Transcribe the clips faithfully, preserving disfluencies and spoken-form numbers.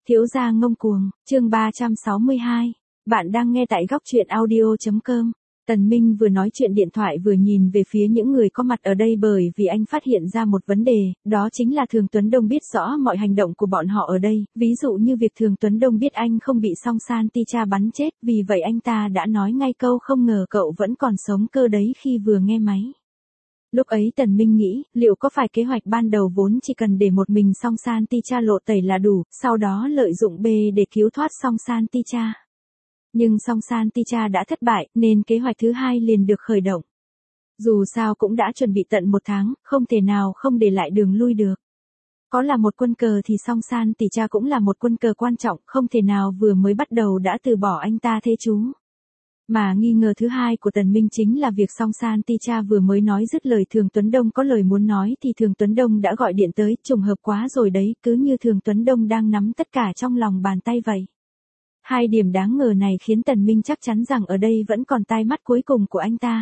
Thiếu gia ngông cuồng, chương ba trăm sáu mươi hai. Bạn đang nghe tại góc truyện audio.com. Tần Minh vừa nói chuyện điện thoại vừa nhìn về phía những người có mặt ở đây bởi vì anh phát hiện ra một vấn đề, đó chính là Thường Tuấn Đông biết rõ mọi hành động của bọn họ ở đây, ví dụ như việc Thường Tuấn Đông biết anh không bị Song San Ticha bắn chết, vì vậy anh ta đã nói ngay câu không ngờ cậu vẫn còn sống cơ đấy khi vừa nghe máy. Lúc ấy Tần Minh nghĩ, liệu có phải kế hoạch ban đầu vốn chỉ cần để một mình Song San Ticha lộ tẩy là đủ, sau đó lợi dụng B để cứu thoát Song San Ticha. Nhưng Song San Ticha đã thất bại, nên kế hoạch thứ hai liền được khởi động. Dù sao cũng đã chuẩn bị tận một tháng, không thể nào không để lại đường lui được. Có là một quân cờ thì Song San Ticha cũng là một quân cờ quan trọng, không thể nào vừa mới bắt đầu đã từ bỏ anh ta thế chú. Mà nghi ngờ thứ hai của Tần Minh chính là việc Song San Ticha vừa mới nói dứt lời Thường Tuấn Đông có lời muốn nói thì Thường Tuấn Đông đã gọi điện tới, trùng hợp quá rồi đấy, cứ như Thường Tuấn Đông đang nắm tất cả trong lòng bàn tay vậy. Hai điểm đáng ngờ này khiến Tần Minh chắc chắn rằng ở đây vẫn còn tai mắt cuối cùng của anh ta.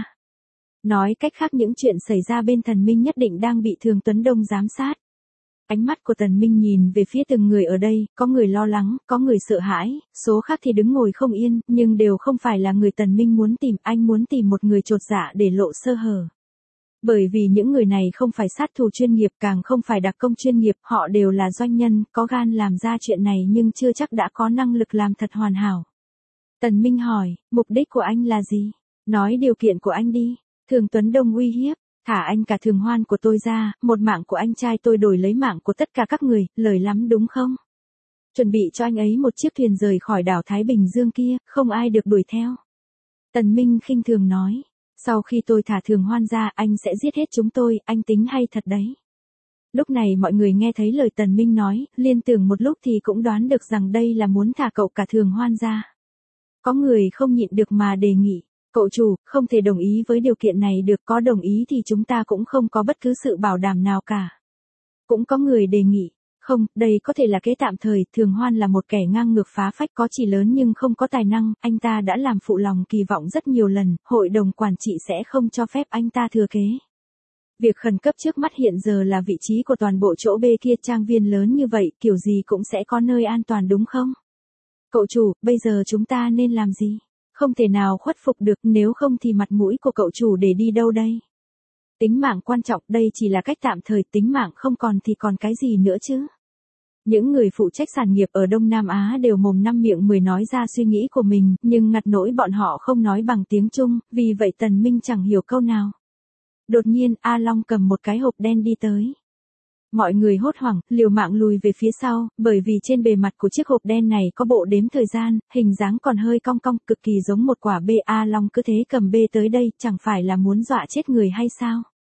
Nói cách khác những chuyện xảy ra bên Tần Minh nhất định đang bị Thường Tuấn Đông giám sát. Ánh mắt của Tần Minh nhìn về phía từng người ở đây, có người lo lắng, có người sợ hãi, số khác thì đứng ngồi không yên, nhưng đều không phải là người Tần Minh muốn tìm, anh muốn tìm một người chột dạ để lộ sơ hở. Bởi vì những người này không phải sát thủ chuyên nghiệp, càng không phải đặc công chuyên nghiệp, họ đều là doanh nhân, có gan làm ra chuyện này nhưng chưa chắc đã có năng lực làm thật hoàn hảo. Tần Minh hỏi, mục đích của anh là gì? Nói điều kiện của anh đi. Thường Tuấn Đông uy hiếp. Thả anh cả Thường Hoan của tôi ra, một mạng của anh trai tôi đổi lấy mạng của tất cả các người, lời lắm đúng không? Chuẩn bị cho anh ấy một chiếc thuyền rời khỏi đảo Thái Bình Dương kia, không ai được đuổi theo. Tần Minh khinh thường nói, sau khi tôi thả Thường Hoan ra anh sẽ giết hết chúng tôi, anh tính hay thật đấy. Lúc này mọi người nghe thấy lời Tần Minh nói, liên tưởng một lúc thì cũng đoán được rằng đây là muốn thả cậu cả Thường Hoan ra. Có người không nhịn được mà đề nghị. Cậu chủ, không thể đồng ý với điều kiện này được, có đồng ý thì chúng ta cũng không có bất cứ sự bảo đảm nào cả. Cũng có người đề nghị, không, đây có thể là kế tạm thời, Thường Hoan là một kẻ ngang ngược phá phách có chỉ lớn nhưng không có tài năng, anh ta đã làm phụ lòng kỳ vọng rất nhiều lần, hội đồng quản trị sẽ không cho phép anh ta thừa kế. Việc khẩn cấp trước mắt hiện giờ là vị trí của toàn bộ chỗ B kia, trang viên lớn như vậy, kiểu gì cũng sẽ có nơi an toàn đúng không? Cậu chủ, bây giờ chúng ta nên làm gì? Không thể nào khuất phục được, nếu không thì mặt mũi của cậu chủ để đi đâu đây? Tính mạng quan trọng, đây chỉ là cách tạm thời, tính mạng không còn thì còn cái gì nữa chứ? Những người phụ trách sản nghiệp ở Đông Nam Á đều mồm năm miệng mười nói ra suy nghĩ của mình, nhưng ngặt nỗi bọn họ không nói bằng tiếng Trung, vì vậy Tần Minh chẳng hiểu câu nào. Đột nhiên, A Long cầm một cái hộp đen đi tới. Mọi người hốt hoảng, liều mạng lùi về phía sau, bởi vì trên bề mặt của chiếc hộp đen này có bộ đếm thời gian, hình dáng còn hơi cong cong, cực kỳ giống một quả bê. A Long cứ thế cầm bê tới đây, chẳng phải là muốn dọa chết người hay sao?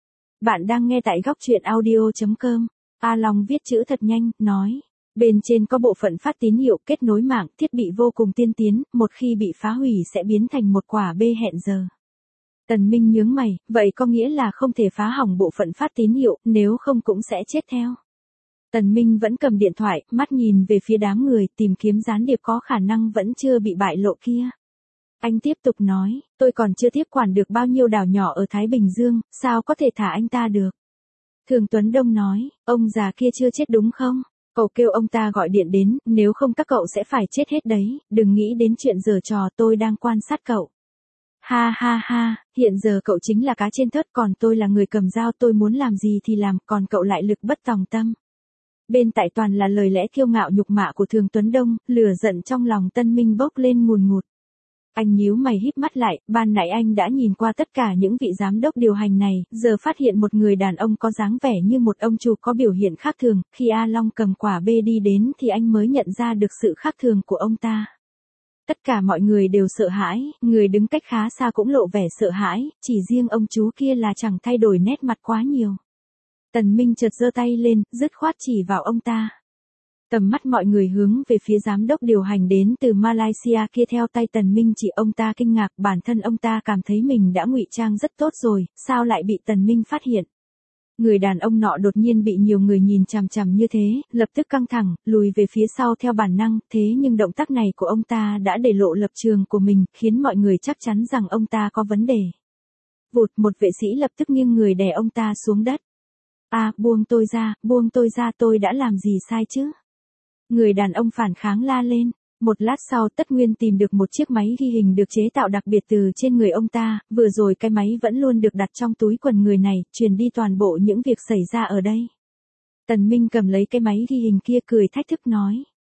Bạn đang nghe tại góc truyện audio.com. A Long viết chữ thật nhanh, nói. Bên trên có bộ phận phát tín hiệu, kết nối mạng, thiết bị vô cùng tiên tiến, một khi bị phá hủy sẽ biến thành một quả bê hẹn giờ. Tần Minh nhướng mày, vậy có nghĩa là không thể phá hỏng bộ phận phát tín hiệu, nếu không cũng sẽ chết theo. Tần Minh vẫn cầm điện thoại, mắt nhìn về phía đám người, tìm kiếm gián điệp có khả năng vẫn chưa bị bại lộ kia. Anh tiếp tục nói, tôi còn chưa tiếp quản được bao nhiêu đảo nhỏ ở Thái Bình Dương, sao có thể thả anh ta được? Thường Tuấn Đông nói, ông già kia chưa chết đúng không? Cậu kêu ông ta gọi điện đến, nếu không các cậu sẽ phải chết hết đấy, đừng nghĩ đến chuyện giở trò, tôi đang quan sát cậu. Ha ha ha, hiện giờ cậu chính là cá trên thớt, còn tôi là người cầm dao, tôi muốn làm gì thì làm, còn cậu lại lực bất tòng tâm. Bên tại toàn là lời lẽ kiêu ngạo nhục mạ của Thường Tuấn Đông, lửa giận trong lòng Tân Minh bốc lên ngùn ngụt. Anh nhíu mày híp mắt lại, ban nãy anh đã nhìn qua tất cả những vị giám đốc điều hành này, giờ phát hiện một người đàn ông có dáng vẻ như một ông chủ có biểu hiện khác thường, khi A Long cầm quả bê đi đến thì anh mới nhận ra được sự khác thường của ông ta. Tất cả mọi người đều sợ hãi, người đứng cách khá xa cũng lộ vẻ sợ hãi, chỉ riêng ông chú kia là chẳng thay đổi nét mặt quá nhiều. Tần Minh chợt giơ tay lên, dứt khoát chỉ vào ông ta. Tầm mắt mọi người hướng về phía giám đốc điều hành đến từ Malaysia kia, theo tay Tần Minh chỉ ông ta kinh ngạc, bản thân ông ta cảm thấy mình đã ngụy trang rất tốt rồi, sao lại bị Tần Minh phát hiện. Người đàn ông nọ đột nhiên bị nhiều người nhìn chằm chằm như thế, lập tức căng thẳng, lùi về phía sau theo bản năng, thế nhưng động tác này của ông ta đã để lộ lập trường của mình, khiến mọi người chắc chắn rằng ông ta có vấn đề. Vụt, một vệ sĩ lập tức nghiêng người đè ông ta xuống đất. À, buông tôi ra, buông tôi ra, tôi đã làm gì sai chứ? Người đàn ông phản kháng la lên. Một lát sau Tất Nguyên tìm được một chiếc máy ghi hình được chế tạo đặc biệt từ trên người ông ta, vừa rồi cái máy vẫn luôn được đặt trong túi quần người này, truyền đi toàn bộ những việc xảy ra ở đây. Tần Minh cầm lấy cái máy ghi hình kia cười thách thức nói.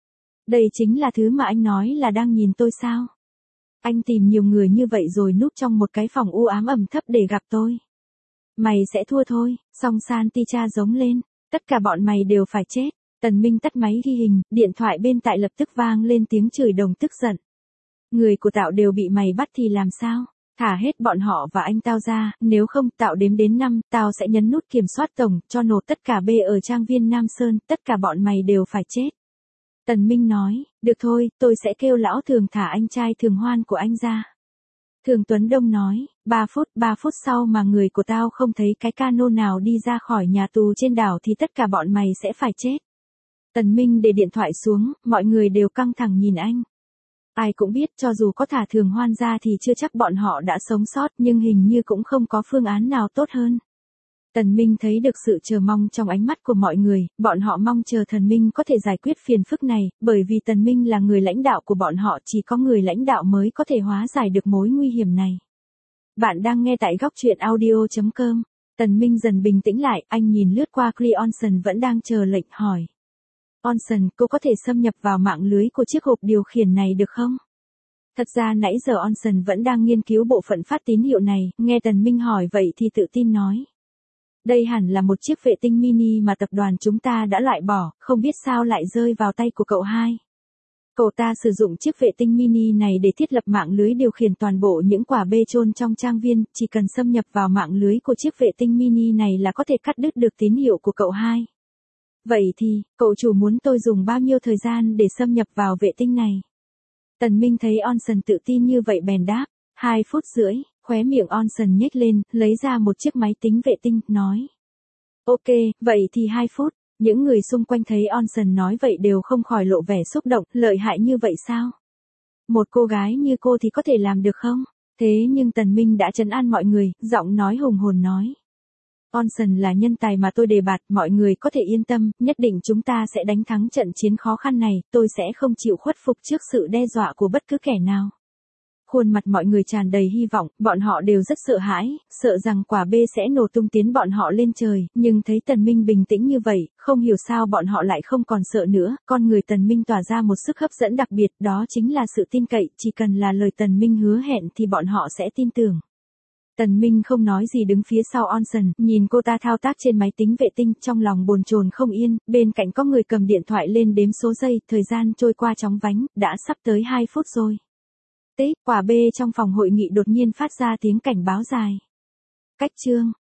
Đây chính là thứ mà anh nói là đang nhìn tôi sao? Anh tìm nhiều người như vậy rồi núp trong một cái phòng u ám ẩm thấp để gặp tôi. Mày sẽ thua thôi, song Santicha giống lên, tất cả bọn mày đều phải chết. Tần Minh tắt máy ghi hình, điện thoại bên tại lập tức vang lên tiếng chửi đồng tức giận. Người của Tạo đều bị mày bắt thì làm sao? Thả hết bọn họ và anh tao ra, nếu không Tạo đếm đến năm, tao sẽ nhấn nút kiểm soát tổng, cho nổ tất cả bê ở trang viên Nam Sơn, tất cả bọn mày đều phải chết. Tần Minh nói, được thôi, tôi sẽ kêu lão Thường thả anh trai Thường Hoan của anh ra. Thường Tuấn Đông nói, ba phút, ba phút sau mà người của tao không thấy cái cano nào đi ra khỏi nhà tù trên đảo thì tất cả bọn mày sẽ phải chết. Tần Minh để điện thoại xuống, mọi người đều căng thẳng nhìn anh. Ai cũng biết cho dù có thả Thường Hoan ra thì chưa chắc bọn họ đã sống sót nhưng hình như cũng không có phương án nào tốt hơn. Tần Minh thấy được sự chờ mong trong ánh mắt của mọi người, bọn họ mong chờ Tần Minh có thể giải quyết phiền phức này, bởi vì Tần Minh là người lãnh đạo của bọn họ, chỉ có người lãnh đạo mới có thể hóa giải được mối nguy hiểm này. Bạn đang nghe tại góc truyện audio chấm com. Tần Minh dần bình tĩnh lại, anh nhìn lướt qua Cleonson vẫn đang chờ lệnh hỏi. Onson, cô có thể xâm nhập vào mạng lưới của chiếc hộp điều khiển này được không? Thật ra nãy giờ Onson vẫn đang nghiên cứu bộ phận phát tín hiệu này, nghe Tần Minh hỏi vậy thì tự tin nói. Đây hẳn là một chiếc vệ tinh mini mà tập đoàn chúng ta đã loại bỏ, không biết sao lại rơi vào tay của cậu hai. Cậu ta sử dụng chiếc vệ tinh mini này để thiết lập mạng lưới điều khiển toàn bộ những quả bê chôn trong trang viên, chỉ cần xâm nhập vào mạng lưới của chiếc vệ tinh mini này là có thể cắt đứt được tín hiệu của cậu hai. Vậy thì, cậu chủ muốn tôi dùng bao nhiêu thời gian để xâm nhập vào vệ tinh này? Tần Minh thấy Onson tự tin như vậy bèn đáp, hai phút rưỡi, khóe miệng Onson nhếch lên, lấy ra một chiếc máy tính vệ tinh, nói. Ok, vậy thì hai phút, những người xung quanh thấy Onson nói vậy đều không khỏi lộ vẻ xúc động, lợi hại như vậy sao? Một cô gái như cô thì có thể làm được không? Thế nhưng Tần Minh đã trấn an mọi người, giọng nói hùng hồn nói. Onson là nhân tài mà tôi đề bạt, mọi người có thể yên tâm, nhất định chúng ta sẽ đánh thắng trận chiến khó khăn này, tôi sẽ không chịu khuất phục trước sự đe dọa của bất cứ kẻ nào. Khuôn mặt mọi người tràn đầy hy vọng, bọn họ đều rất sợ hãi, sợ rằng quả bê sẽ nổ tung tiến bọn họ lên trời, nhưng thấy Tần Minh bình tĩnh như vậy, không hiểu sao bọn họ lại không còn sợ nữa, con người Tần Minh tỏa ra một sức hấp dẫn đặc biệt, đó chính là sự tin cậy, chỉ cần là lời Tần Minh hứa hẹn thì bọn họ sẽ tin tưởng. Tần Minh không nói gì đứng phía sau Onson, nhìn cô ta thao tác trên máy tính vệ tinh, trong lòng bồn chồn không yên, bên cạnh có người cầm điện thoại lên đếm số giây, thời gian trôi qua chóng vánh, đã sắp tới hai phút rồi. Tích, quả bê trong phòng hội nghị đột nhiên phát ra tiếng cảnh báo dài. Cách chương